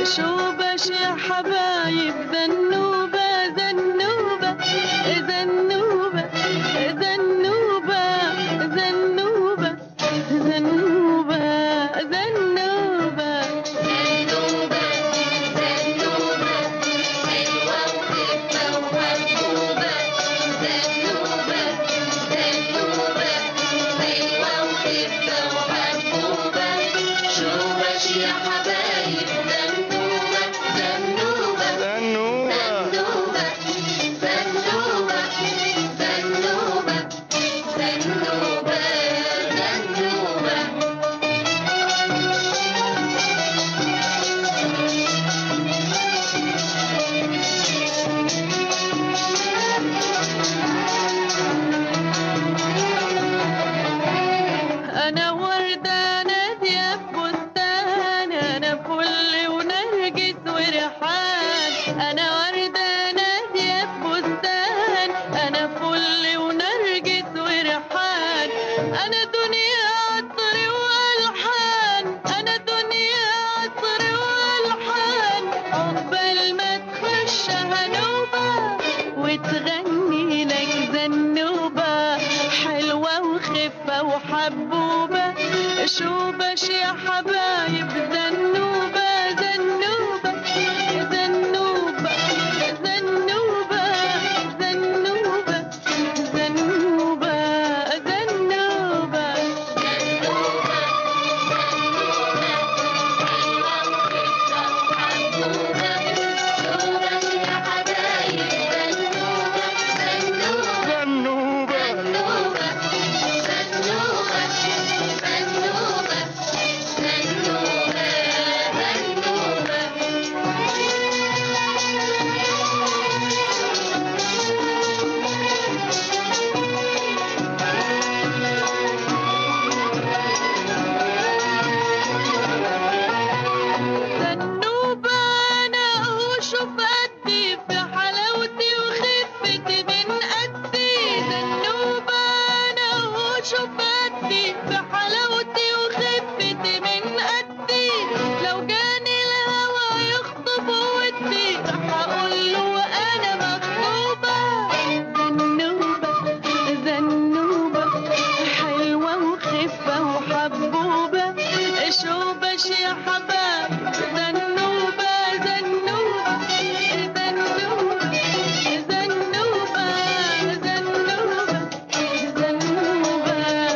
شوبش يا حبايب ذنوبة ذنوبة ذنوبة ذنوبة ذنوبة ذنوبة ذنوبة يا حبايب ذنوبة ذنوبة ذنوبة ذنوبة ذنوبة ذنوبة أنا وردة نادية في بستان، أنا فل ونرجس وريحان. أنا وردة نادية في بستان، أنا فل ونرجس وريحان. أنا دنيا عطر وألحان، أنا دنيا عطر وألحان. عقبال ما تخش هنوبة وتغني لك ذنوبة حلوة وخفة وحبوبة. شوبش يا حبايب ذنوبة ذنوبة ذنوبة ذنوبة ذنوبة ذنوبة ذنوبة شوبش يا حبايب ذنوبة ذنوبة ذنوبة ذنوبة ذنوبة ذنوبة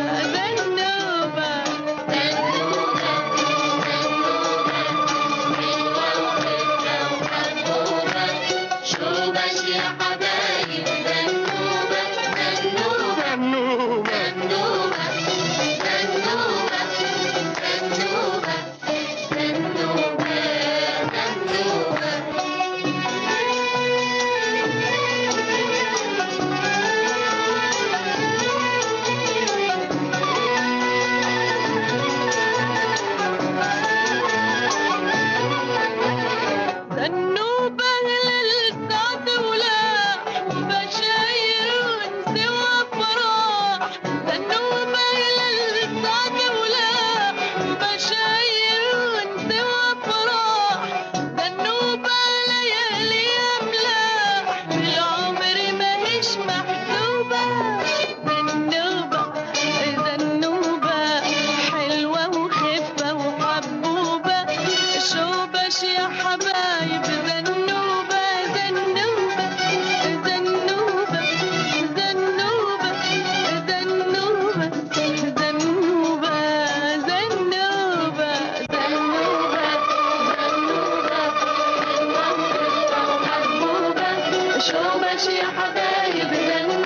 ذنوبة شوبش يا حبايب ذنوبة ذنوبة ذنوبة يا حبايب ذنوبة ذنوبة ذنوبة ذنوبة ذنوبة ذنوبة ذنوبة ذنوبة شوبش يا حبايب ذنوبة